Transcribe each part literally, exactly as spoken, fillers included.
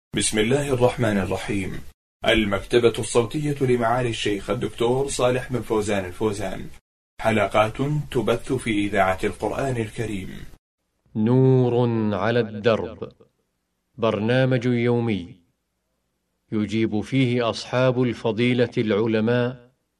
بسم الله الرحمن الرحيم. المكتبة الصوتية لمعالي الشيخ الدكتور صالح بن فوزان الفوزان، حلقات تبث في إذاعة القرآن الكريم. نور على الدرب، برنامج يومي يجيب فيه أصحاب الفضيلة العلماء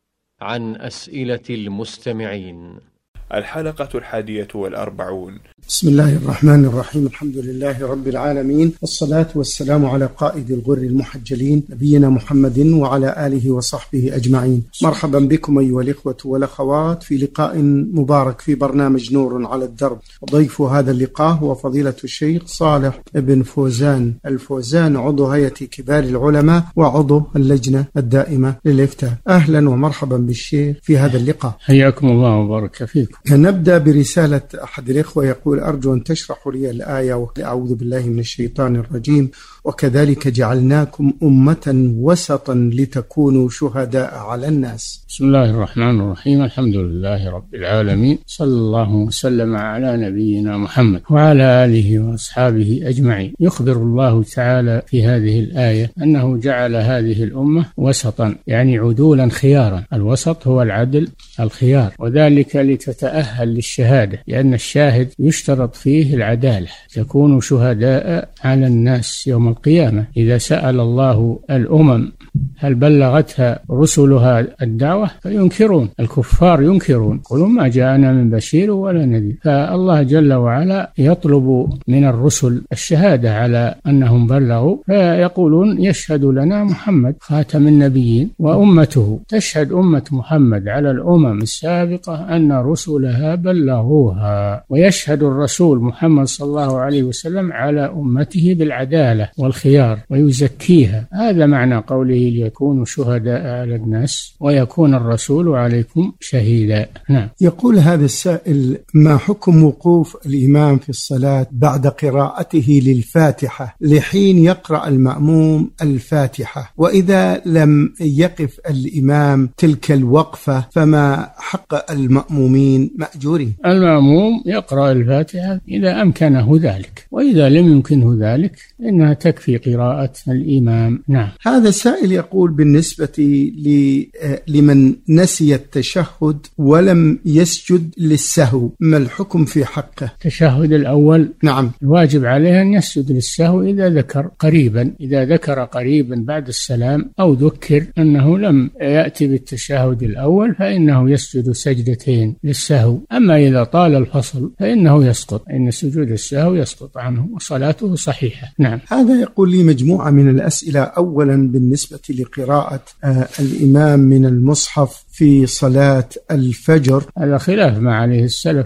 عن أسئلة المستمعين. الحلقة الحادية والأربعون. بسم الله الرحمن الرحيم. الحمد لله رب العالمين، والصلاة والسلام على قائد الغر المحجلين نبينا محمد وعلى آله وصحبه أجمعين. مرحبا بكم أيها الإخوة والأخوات في لقاء مبارك في برنامج نور على الدرب. ضيف هذا اللقاء هو فضيلة الشيخ صالح بن فوزان الفوزان، عضو هيئة كبار العلماء وعضو اللجنة الدائمة للإفتاء. أهلا ومرحبا بالشيخ في هذا اللقاء. حياكم الله وبارك فيكم. نبدأ برسالة أحد الإخوة يقول: أرجو أن تشرحوا لي الآية أعوذ بالله من الشيطان الرجيم وكذلك جعلناكم أمة وسطا لتكونوا شهداء على الناس. بسم الله الرحمن الرحيم. الحمد لله رب العالمين، صلى الله وسلم على نبينا محمد وعلى آله وأصحابه أجمعين. يخبر الله تعالى في هذه الآية أنه جعل هذه الأمة وسطا، يعني عدولا خيارا. الوسط هو العدل الخيار، وذلك لتتأهل للشهادة، لأن الشاهد يشترط فيه العدالة. تكونوا شهداء على الناس يوم القيامة. إذا سأل الله الأمم هل بلغتها رسلها الدعوة فينكرون، الكفار ينكرون، يقولون ما جاءنا من بشير ولا نذير. فالله جل وعلا يطلب من الرسل الشهادة على أنهم بلغوا، فيقولون يشهد لنا محمد خاتم النبيين وأمته. تشهد أمة محمد على الأمم السابقة أن رسلها بلغوها، ويشهد الرسول محمد صلى الله عليه وسلم على أمته بالعدالة والخيار ويزكيها. هذا معنى قوله ليكونوا شهداء على الناس ويكون الرسول عليكم شهيدا. نعم. يقول هذا السائل: ما حكم وقوف الإمام في الصلاة بعد قراءته للفاتحة لحين يقرأ المأموم الفاتحة، وإذا لم يقف الإمام تلك الوقفة فما حق المأمومين مأجورين؟ المأموم يقرأ الفاتحة إذا أمكنه ذلك، وإذا لم يمكنه ذلك إنها تكفي قراءة الإمام. نعم. هذا السائل يقول: بالنسبة لمن نسي التشهد ولم يسجد للسهو، ما الحكم في حقه؟ التشهد الأول نعم الواجب عليه أن يسجد للسهو إذا ذكر قريبا، إذا ذكر قريبا بعد السلام أو ذكر أنه لم يأتي بالتشهد الأول فإنه يسجد سجدتين للسهو. أما إذا طال الفصل فإنه يسقط، إن سجود السهو يسقط عنه وصلاته صحيحة. نعم. هذا يقول لي مجموعة من الأسئلة. أولا بالنسبة لقراءة آه الإمام من المصحف في صلاة الفجر، هذا خلاف ما عليه السلف،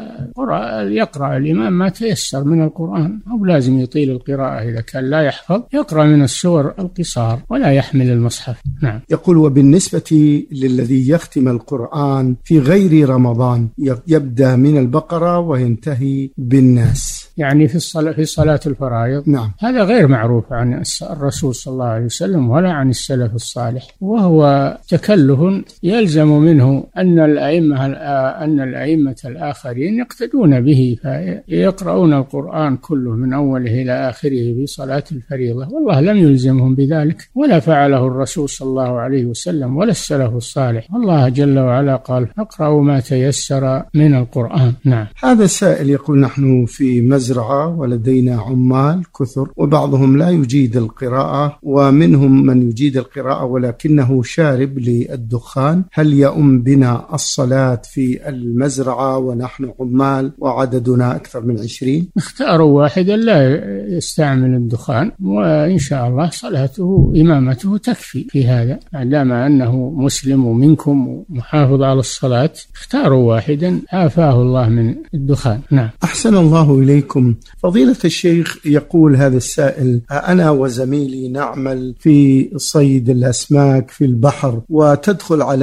ويقرأ الإمام ما تيسر من القرآن، أو لازم يطيل القراءة إذا كان لا يحفظ، يقرأ من السور القصار ولا يحمل المصحف. نعم. يقول: وبالنسبة للذي يختم القرآن في غير رمضان يبدأ من البقرة وينتهي بالناس، يعني في الصلاة في صلاة الفرائض. نعم. هذا غير معروف عن الرسول صلى الله عليه وسلم ولا عن السلف الصالح، وهو تكله يلزم منه أن الأئمة أن الأئمة الآخرين يقتدون به، فيقرؤون القرآن كله من أوله إلى آخره في صلاة الفريضة، والله لم يلزمهم بذلك، ولا فعله الرسول صلى الله عليه وسلم ولا السلف الصالح. الله جل وعلا قال: اقرأوا ما تيسر من القرآن. نعم. هذا السائل يقول: نحن في مزرعة ولدينا عمال كثر، وبعضهم لا يجيد القراءة ومنهم من يجيد القراءة ولكنه شارب للدخان، هل يؤم بنا الصلاة في المزرعة ونحن عمال وعددنا أكثر من عشرين؟ اختاروا واحدا لا يستعمل الدخان، وإن شاء الله صلاته إمامته تكفي في هذا، دام أنه مسلم ومنكم ومحافظ على الصلاة. اختاروا واحدا عافاه الله من الدخان. نعم. أحسن الله إليكم. فضيلة الشيخ، يقول هذا السائل: أنا وزميلي نعمل في صيد الأسماك في البحر، وتدخل علي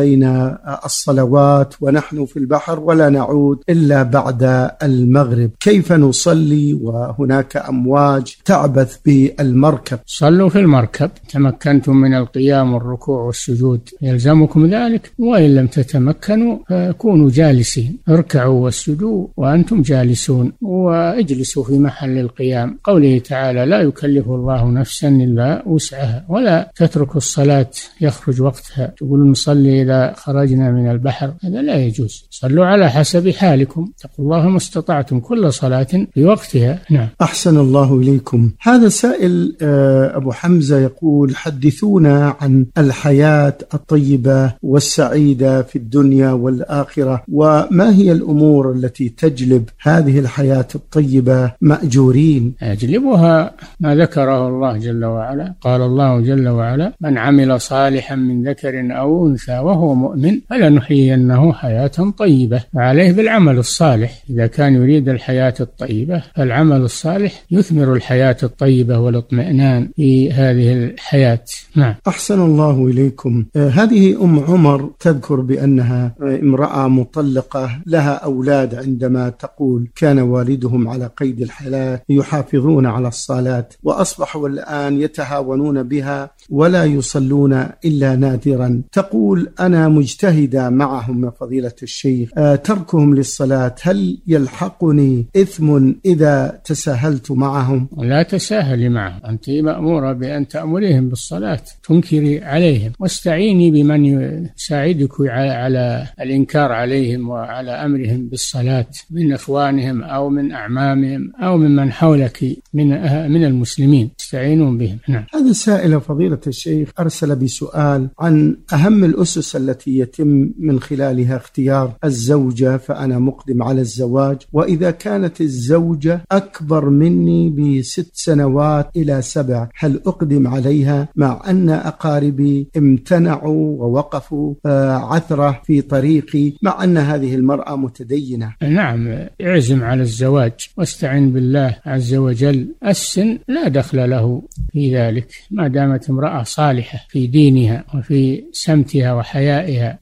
علينا الصلوات ونحن في البحر ولا نعود إلا بعد المغرب، كيف نصلي وهناك أمواج تعبث بالمركب؟ صلوا في المركب، تمكنتم من القيام والركوع والسجود يلزمكم ذلك، وإن لم تتمكنوا فكونوا جالسين، اركعوا واسجدوا وأنتم جالسون واجلسوا في محل القيام. قوله تعالى: لا يكلف الله نفسا إلا وسعها، ولا تتركوا الصلاة يخرج وقتها، تقولوا نصلي إذا خرجنا من البحر، هذا لا يجوز. صلوا على حسب حالكم، اتقوا الله ما استطعتم، كل صلاة في وقتها. نعم. أحسن الله إليكم. هذا سائل أبو حمزة يقول: حدثونا عن الحياة الطيبة والسعيدة في الدنيا والآخرة، وما هي الأمور التي تجلب هذه الحياة الطيبة مأجورين؟ يجلبها ما ذكره الله جل وعلا. قال الله جل وعلا: من عمل صالحا من ذكر أو أنثى وهو مؤمن فلنحيينه حياة طيبة. فعليه بالعمل الصالح، إذا كان يريد الحياة الطيبة فالعمل الصالح يثمر الحياة الطيبة والاطمئنان في هذه الحياة. نعم. أحسن الله إليكم. آه هذه أم عمر تذكر بأنها آه امرأة مطلقة لها أولاد، عندما تقول: كان والدهم على قيد الحياة يحافظون على الصلاة، وأصبحوا الآن يتهاونون بها ولا يصلون إلا نادرا. تقول: أنا مجتهدة معهم يا فضيلة الشيخ، آه تركهم للصلاة هل يلحقني إثم إذا تساهلت معهم؟ لا تساهلي معهم، أنت مأمورة بأن تأمريهم بالصلاة، تنكري عليهم، واستعيني بمن يساعدك على الإنكار عليهم وعلى أمرهم بالصلاة من إخوانهم أو من أعمامهم أو ممن حولك من من المسلمين، استعينون بهم. نعم. هذا سائل فضيلة الشيخ أرسل بسؤال عن أهم الأسس التي يتم من خلالها اختيار الزوجة، فأنا مقدم على الزواج، وإذا كانت الزوجة أكبر مني بست سنوات إلى سبع هل أقدم عليها، مع أن أقاربي امتنعوا ووقفوا عثرة في طريقي، مع أن هذه المرأة متدينة؟ نعم، اعزم على الزواج واستعن بالله عز وجل. السن لا دخل له في ذلك، ما دامت امرأة صالحة في دينها وفي سمتها وحيائها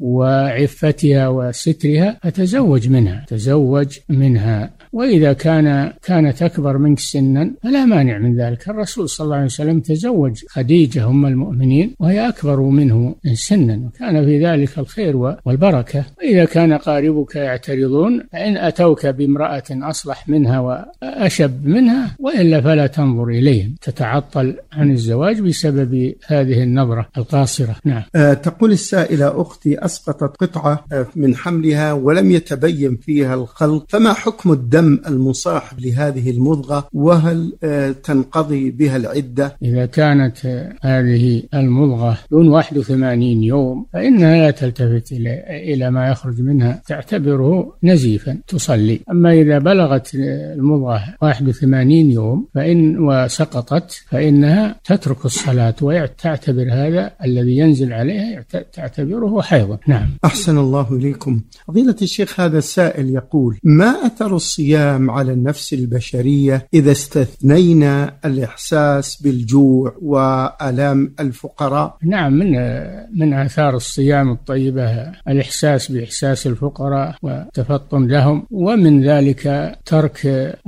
وعفتها وسترها فتزوج منها، تزوج منها. وإذا كان كانت أكبر منك سنا فلا مانع من ذلك. الرسول صلى الله عليه وسلم تزوج خديجة أم المؤمنين وهي أكبر منه سنا، وكان في ذلك الخير والبركة. وإذا كان قاربك يعترضون فإن أتوك بامرأة أصلح منها وأشب منها وإلا فلا تنظر إليهم، تتعطل عن الزواج بسبب هذه النظرة القاصرة. نعم. أه تقول السائلة: أختي أسقطت قطعة من حملها ولم يتبين فيها الخلق، فما حكم الدم المصاحب لهذه المضغة، وهل أه تنقضي بها العدة؟ إذا كانت هذه المضغة دون واحد وثمانين يوم فإنها لا تلتفت إلى إلى ما يخرج منها، تعتبره نزيفا تصلي. أما إذا بلغت المضغة واحد وثمانين يوم فإن وسقطت فإنها تترك الصلاة وتعتبر هذا الذي ينزل عليها تعتبره حيضا. نعم. أحسن الله إليكم. فضيلة الشيخ هذا السائل يقول: ما أثر الصيام على النفس البشرية إذا استثنينا الإحساس بالجوع وآلام الفقراء؟ نعم، من من آثار الصيام الطيبة الإحساس بإحساس الفقراء وتفطن لهم، ومن ذلك ترك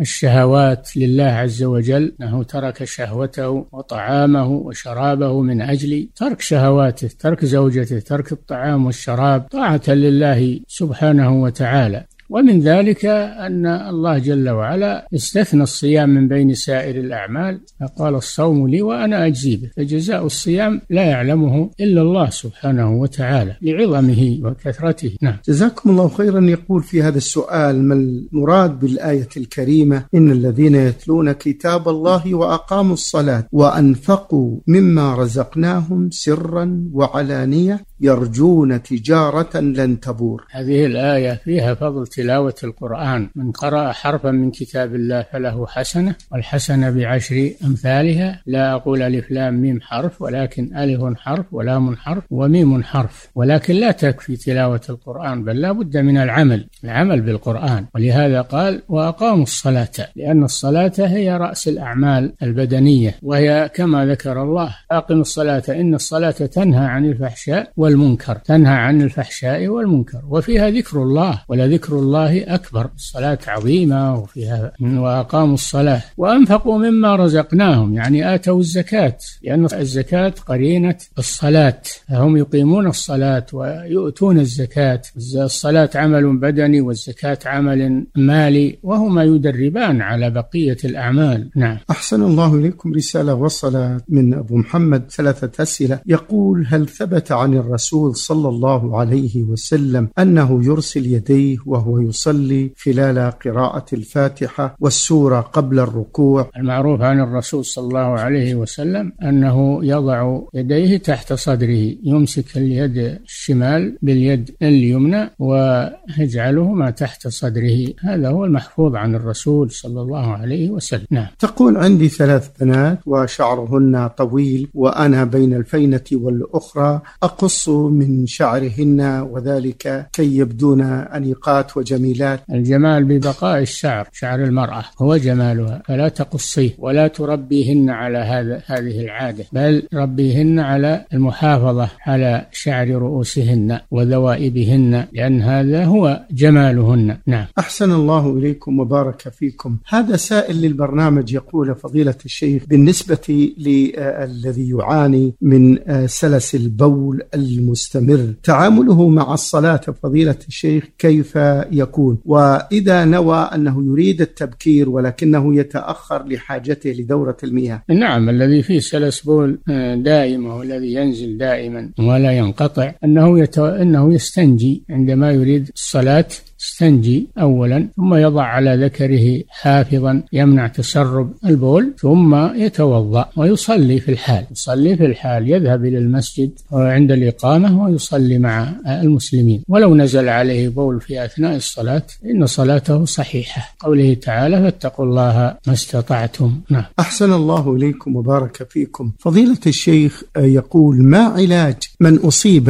الشهوات لله عز وجل، أنه ترك شهوته وطعامه وشرابه من أجل ترك شهواته، ترك زوجته، ترك الطعام والشراب طاعة لله سبحانه وتعالى. ومن ذلك أن الله جل وعلا استثنى الصيام من بين سائر الأعمال، فقال: الصوم لي وأنا أجزي به، فجزاء الصيام لا يعلمه إلا الله سبحانه وتعالى لعظمه وكثرته. نعم. جزاكم الله خيرا. يقول في هذا السؤال: ما المراد بالآية الكريمة إن الذين يتلون كتاب الله وأقاموا الصلاة وأنفقوا مما رزقناهم سرا وعلانية يرجون تجارة لن تبور؟ هذه الآية فيها فضل تلاوة القرآن. من قرأ حرفا من كتاب الله فله حسنة، والحسنة بعشر أمثالها. لا أقول ألف لام ميم حرف، ولكن ألف حرف ولام حرف وميم حرف. ولكن لا تكفي تلاوة القرآن، بل لا بد من العمل العمل بالقرآن. ولهذا قال: وأقاموا الصلاة، لأن الصلاة هي رأس الأعمال البدنية، وهي كما ذكر الله: أقم الصلاة إن الصلاة تنهى عن الفحشاء والمنكر، تنهى عن الفحشاء والمنكر، وفيها ذكر الله، ولذكر الله أكبر. الصلاة عظيمة وفيها وأقاموا الصلاة وأنفقوا مما رزقناهم، يعني آتوا الزكاة، لأن الزكاة قرينة الصلاة، فهم يقيمون الصلاة ويؤتون الزكاة. الصلاة عمل بدني والزكاة عمل مالي، وهما يدربان على بقية الأعمال. نعم. أحسن الله إليكم. رسالة وصلت من أبو محمد، ثلاثة أسئلة. يقول: هل ثبت عن الرسول صلى الله عليه وسلم أنه يرسل يديه وهو يصلي خلال قراءة الفاتحة والسورة قبل الركوع؟ المعروف عن الرسول صلى الله عليه وسلم أنه يضع يديه تحت صدره، يمسك اليد الشمال باليد اليمنى ويجعلهما تحت صدره، هذا هو المحفوظ عن الرسول صلى الله عليه وسلم. نعم. تقول: عندي ثلاث بنات وشعرهن طويل، وأنا بين الفينة والأخرى أقص من شعرهن، وذلك كي يبدون أنيقات وجميلات. الجمال ببقاء الشعر، شعر المرأة هو جمالها، فلا تقصيه ولا تربيهن على هذا هذه العادة، بل ربيهن على المحافظة على شعر رؤوسهن وذوائبهن، لأن هذا هو جمالهن. نعم. أحسن الله إليكم وبارك فيكم. هذا سائل للبرنامج يقول: فضيلة الشيخ، بالنسبة للذي يعاني من سلس البول المستمر، تعامله مع الصلاة فضيلة الشيخ كيف يكون؟ وإذا نوى أنه يريد التبكير ولكنه يتأخر لحاجته لدورة المياه؟ نعم. الذي فيه سلس بول دائم والذي ينزل دائما ولا ينقطع، أنه, يتو... أنه يستنجي عندما يريد الصلاة، استنجي أولا، ثم يضع على ذكره حافظا يمنع تسرب البول، ثم يتوضأ ويصلي في الحال يصلي في الحال يذهب إلى المسجد عند الإقامة ويصلي مع المسلمين. ولو نزل عليه بول في أثناء الصلاة إن صلاته صحيحة، قوله تعالى: فاتقوا الله ما استطعتم. نعم. أحسن الله إليكم وبارك فيكم. فضيلة الشيخ يقول: ما علاج من أصيب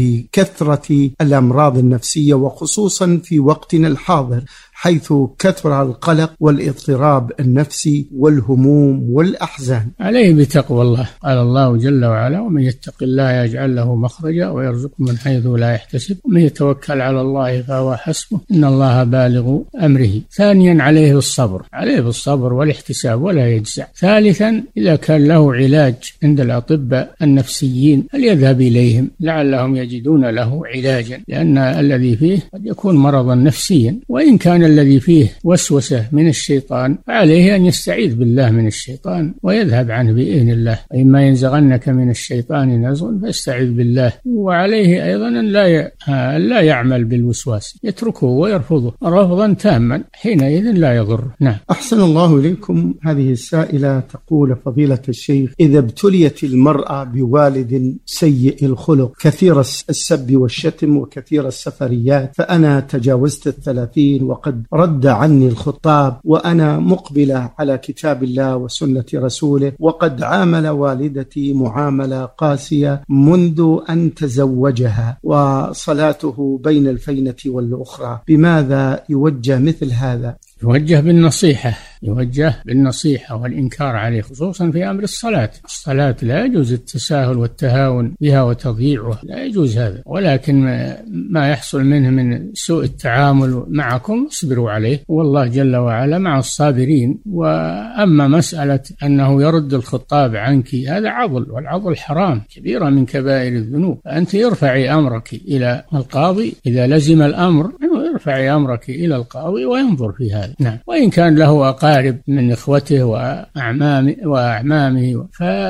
بكثرة الأمراض النفسية، وخصوصا في وقتنا الحاضر حيث كثر القلق والاضطراب النفسي والهموم والأحزان؟ عليه بتقوى الله. قال الله جل وعلا: ومن يتق الله يجعل له مخرجا ويرزقه من حيث لا يحتسب ومن يتوكل على الله فهو حسبه إن الله بالغ أمره. ثانيا عليه بالصبر، عليه بالصبر والاحتساب ولا يجزع. ثالثا إذا كان له علاج عند الأطباء النفسيين فليذهب إليهم لعلهم يجدون له علاجا، لأن الذي فيه قد يكون مرضا نفسيا، وإن كان الذي فيه وسوسة من الشيطان فعليه أن يستعيذ بالله من الشيطان ويذهب عنه بإذن الله. إما ينزغنك من الشيطان نزغ فاستعذ بالله. وعليه أيضا أن لا لا يعمل بالوسواس، يتركه ويرفضه رفضا تاما، حينئذ لا يضر. نعم. أحسن الله إليكم. هذه السائلة تقول: فضيلة الشيخ، إذا ابتليت المرأة بوالد سيء الخلق كثير السب والشتم وكثير السفريات، فأنا تجاوزت الثلاثين وقد رد عني الخطاب، وأنا مقبلة على كتاب الله وسنة رسوله، وقد عامل والدتي معاملة قاسية منذ أن تزوجها، وصلاته بين الفينة والأخرى، بماذا يوجه مثل هذا؟ يوجه بالنصيحة، يوجه بالنصيحة والإنكار عليه، خصوصا في أمر الصلاة. الصلاة لا يجوز التساهل والتهاون بها وتضييعها، لا يجوز هذا، ولكن ما يحصل منه من سوء التعامل معكم اصبروا عليه، والله جل وعلا مع الصابرين. وأما مسألة أنه يرد الخطاب عنك هذا عضل، والعضل حرام، كبيرة من كبائر الذنوب. فأنت يرفعي أمرك إلى القاضي إذا لزم الأمر، ارفعي أمرك إلى القاضي وينظر في هذا. نعم. وإن كان له أقارب من إخوته وأعمامه, وأعمامه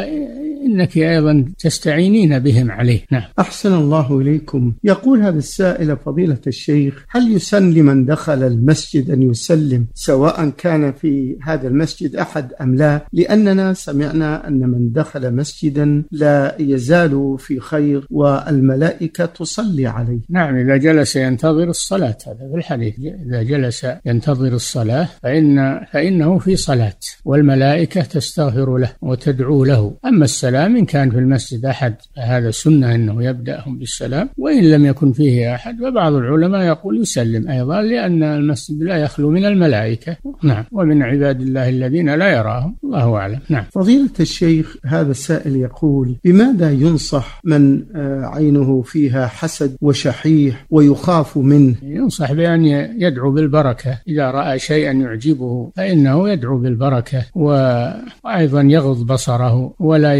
فإنك أيضا تستعينين بهم عليه. نعم. أحسن الله إليكم. يقول هذا السائل: فضيلة الشيخ، هل يسن لمن دخل المسجد أن يسلم سواء كان في هذا المسجد أحد أم لا؟ لأننا سمعنا أن من دخل مسجدا لا يزال في خير والملائكة تصلي عليه. نعم، إذا جلس ينتظر الصلاة، هذا في الحديث، إذا جلس ينتظر الصلاة فإن فإنه في صلاة، والملائكة تستغفر له وتدعو له. أما السلام إن كان في المسجد أحد فهذا سنة أنه يبدأهم بالسلام، وإن لم يكن فيه أحد فبعض العلماء يقول يسلم أيضا، لأن المسجد لا يخلو من الملائكة، نعم، ومن عباد الله الذين لا يراهم، الله أعلم. نعم. فضيلة الشيخ، هذا السائل يقول: بماذا ينصح من عينه فيها حسد وشحيح ويخاف منه؟ ينصح بأن يدعو بالبركة، إذا رأى شيئا يعجبه فإنه يدعو بالبركة، وأيضا يغض بصره ولا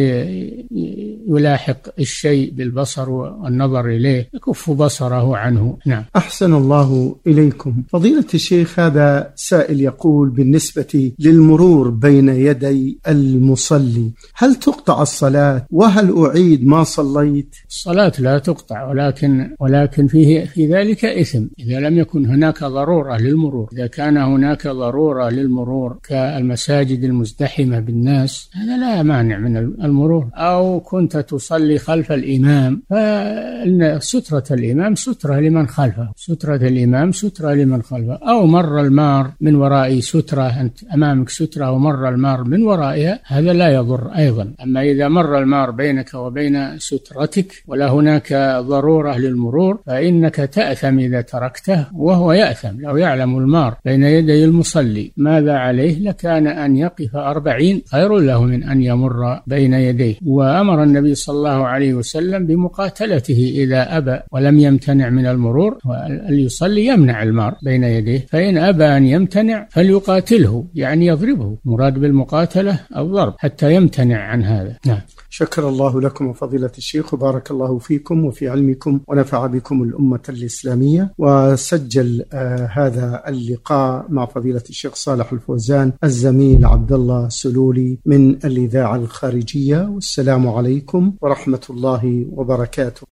يلاحق الشيء بالبصر والنظر إليه، يكف بصره عنه. نعم. أحسن الله إليكم. فضيلة الشيخ، هذا سائل يقول: بالنسبة للمرور بين يدي المصلي هل تقطع الصلاة؟ وهل أعيد ما صليت؟ الصلاة لا تقطع، ولكن ولكن فيه في ذلك إثم إذا لم يكن هناك ضرورة للمرور. إذا كان هناك ضرورة للمرور كالمساجد المزدحمة بالناس هذا لا مانع من المرور، أو كنت تصلي خلف الإمام فإن سترة الإمام سترة لمن خلفه، سترة الإمام سترة لمن خلفه، أو مر المار من وراء سترة، أنت أمامك سترة ومر المار من ورائها هذا لا يضر أيضا. أما إذا مر المار بينك وبين سترتك ولا هناك ضرورة للمرور فإنك تأثم إذا تركته، وهو يأثم. لو يعلم المار بين يدي المصلي ماذا عليه لكان أن يقف أربعين خير له من أن يمر بين يديه. وأمر النبي صلى الله عليه وسلم بمقاتلته إذا أبى ولم يمتنع من المرور، واليصلي يمنع المار بين يديه، فإن أبى أن يمتنع فليقاتله، يعني يضربه، مراد بالمقاتلة الضرب حتى يمتنع عن هذا. نعم. شكر الله لكم فضيلة الشيخ، وبارك الله فيكم وفي علمكم، ونفع بكم الأمة الإسلامية. وسجل آه هذا اللقاء مع فضيلة الشيخ صالح الفوزان الزميل عبد الله سلولي من الإذاعة الخارجية. والسلام عليكم ورحمة الله وبركاته.